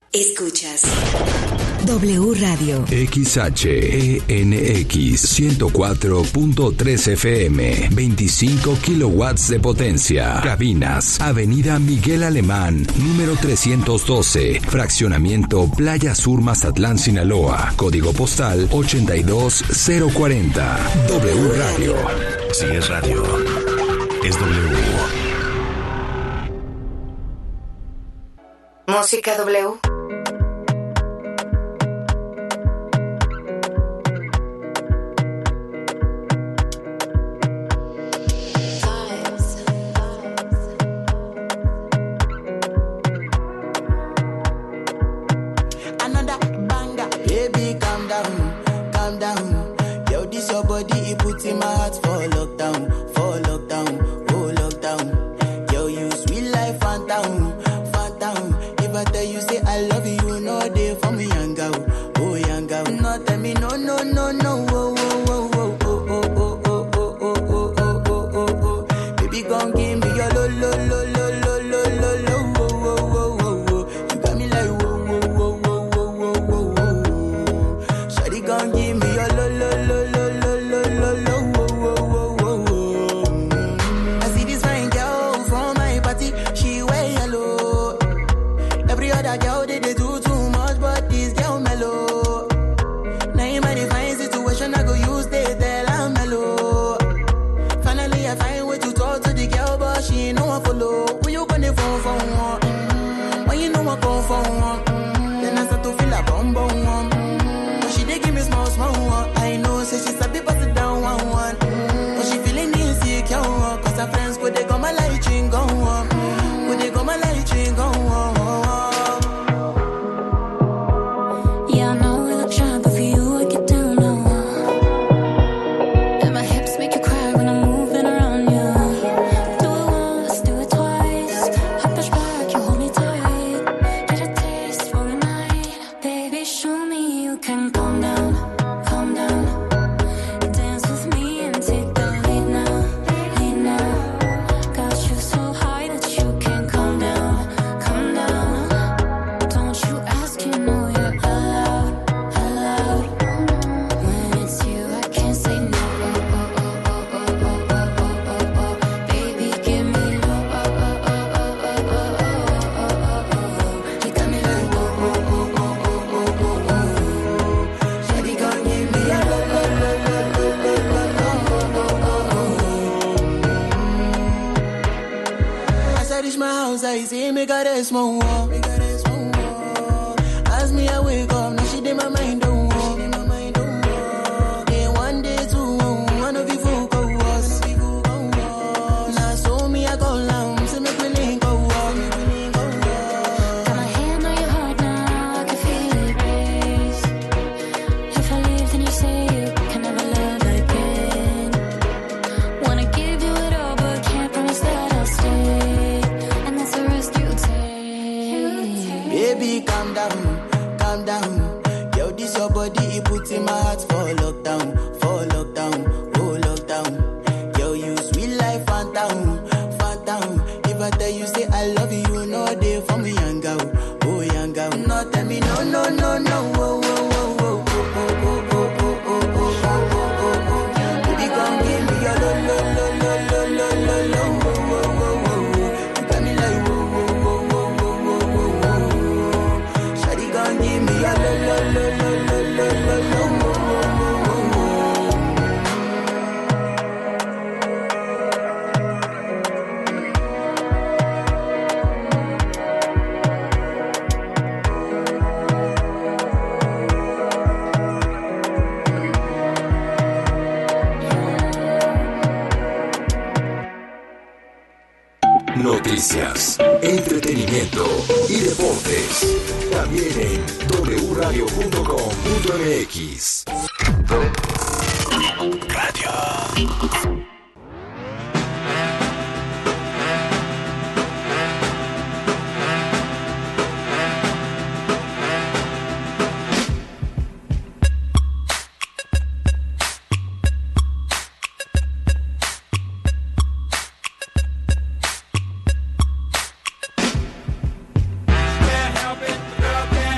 Escuchas W Radio XHENX 104.3 FM, 25 kilowatts de potencia. Cabinas, Avenida Miguel Alemán, número 312, Fraccionamiento Playa Sur, Mazatlán, Sinaloa. Código postal 82040. W Radio. Si es radio, es W. Música W. Noticias, entretenimiento y deportes. También en wradio.com.mx. Radio. Can't help it, girl, can't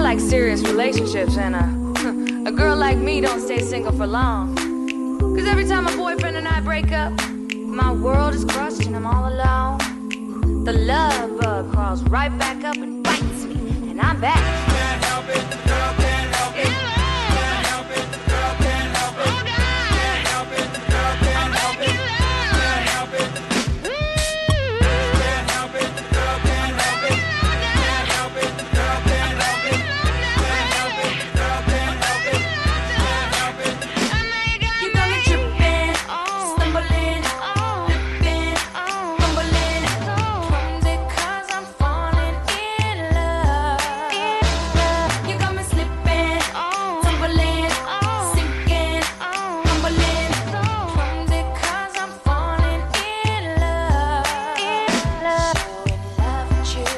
like serious relationships, and a girl like me don't stay single for long. Cause every time my boyfriend and I break up, my world is crushed and I'm all alone. The love bug crawls right back up and bites me, and I'm back. Can't help it, girl, can't help it. Can't help it, girl, can't help it. Can't help it, girl, can't help it. Can't help it. Can't help it, girl, can't help it. Can't help it, girl, can't help it. Can't help it, girl, can't help it. Can't help it. You got me tripping, stumbling, flipping, fumbling. Clumsy 'cause I'm falling in love. You got me slipping, tumbling, sinking, fumbling. Clumsy 'cause I'm falling in love. Showing love with you.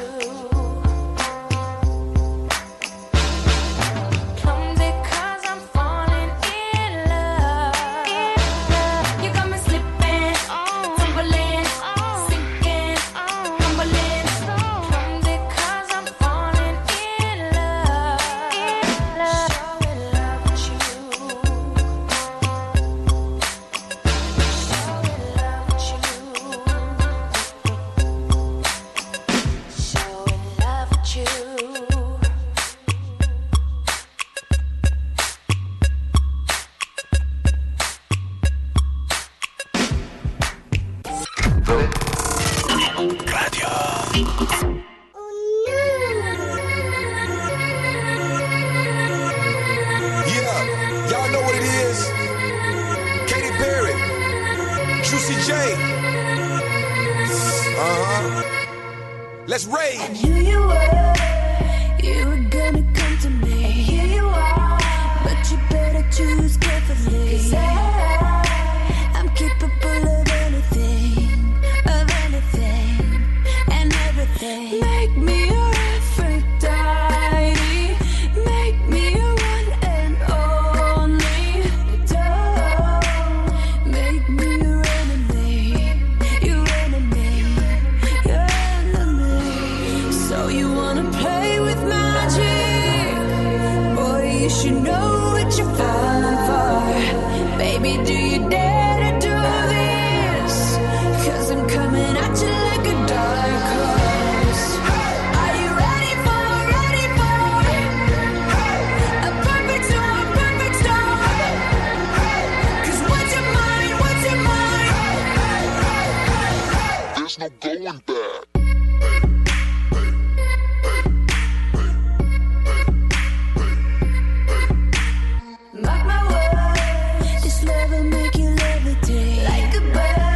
Clumsy 'cause I'm falling in love. You got me slipping, tumbling, sinking, fumbling. Clumsy 'cause I'm falling in love. Showing love with you. Showing love with you. Showing love with you. Yeah, y'all know what it is. Katy Perry, Juicy J. Let's rage. Knew you were gonna come to me. And here you are, but you better choose carefully. 'Cause I'm capable of anything, and everything. Make me your Aphrodite, make me your one and only. Don't make me your enemy, your enemy, your enemy. So you wanna play with magic? Boy, you should know what you're falling for. Baby, do you dare to do this? 'Cause I'm coming at you like a dark horse. Are you ready for a perfect storm, perfect storm? 'Cause what's your mind, what's your mind? There's no going back. Mark my words, this love will make you levitate. Like a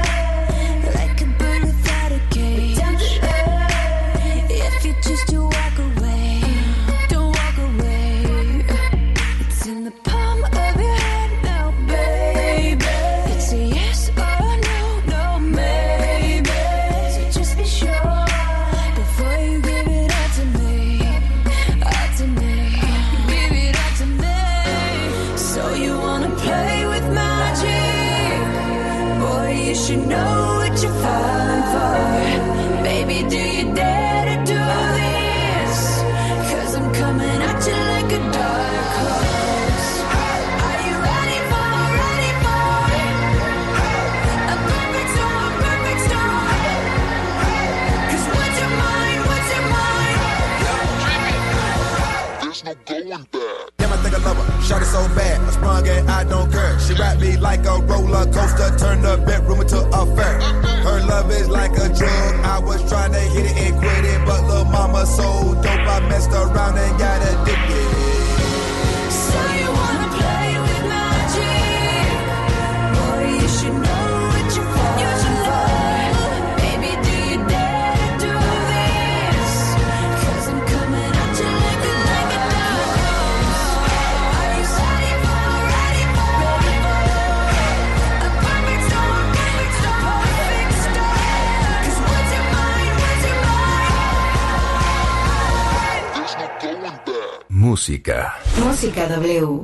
bird without a cage. Down to earth, if you choose to walk away, don't walk away. It's in the palm of your hand now, baby. It's a yes or no, no maybe. So just be sure before you give it all to me, all to me. Give it all to me. So you wanna play with magic? Boy, you should know what you're falling for. Baby, do you dare to do this? 'Cause I'm coming at you like a dark horse. Are you ready for a perfect storm, perfect storm? 'Cause what's your mind, what's your mind? There's no going back. Damn, I think I love her. Shot it so bad, I sprung and I don't care. She wrapped me like a roller coaster, turned the bedroom into a fair. Her love is like a drug. I was trying to hit it and quit it, but little mama so dope, I messed around and got addicted. So you wanna play with magic? Boy, you should know what you're falling for. Baby, do you dare to do this? 'Cause I'm coming at you like a dark horse. Are you ready for a perfect storm, perfect storm, perfect storm? 'Cause what's your mind, what's your mind? There's no going back. Música. Música W.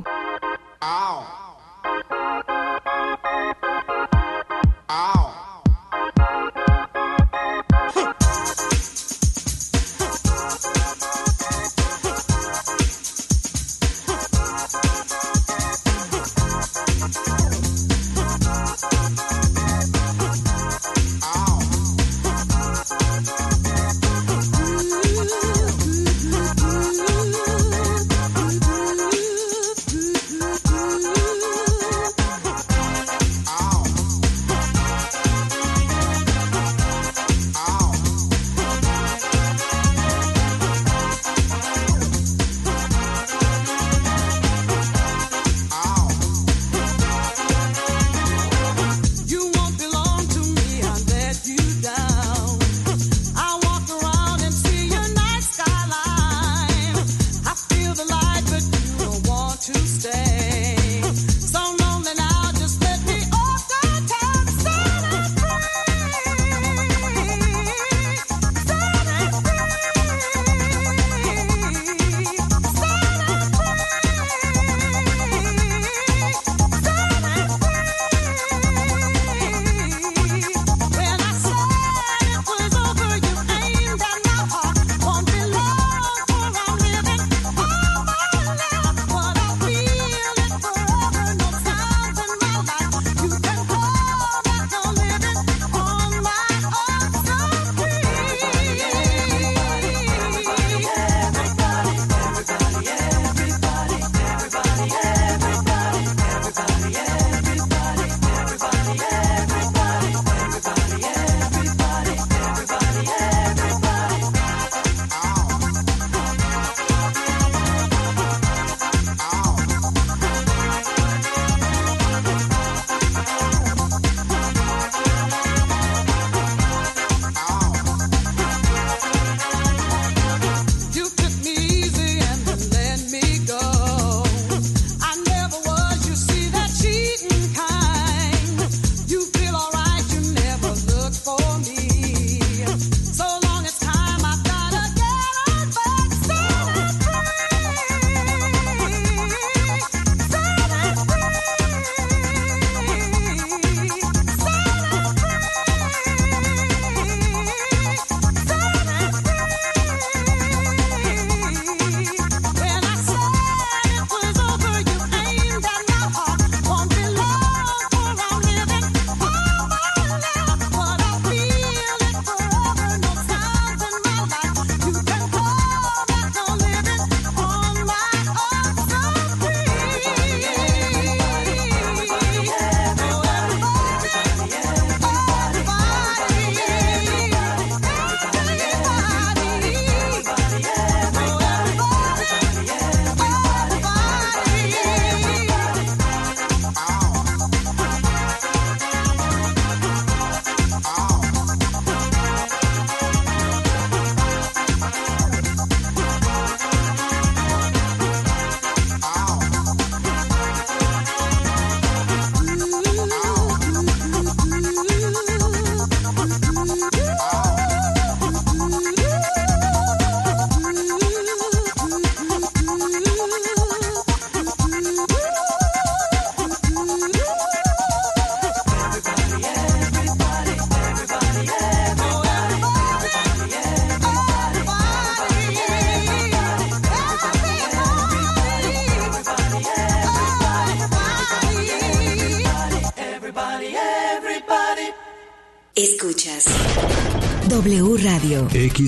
Escuchas W Radio.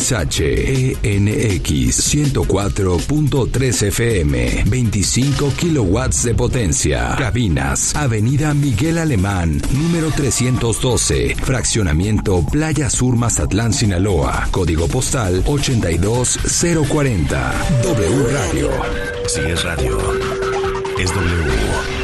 XHENX 104.3 FM, 25 kilowatts de potencia. Cabinas, Avenida Miguel Alemán, número 312, Fraccionamiento Playa Sur, Mazatlán, Sinaloa. Código postal 82040. W Radio. Si es radio, es W.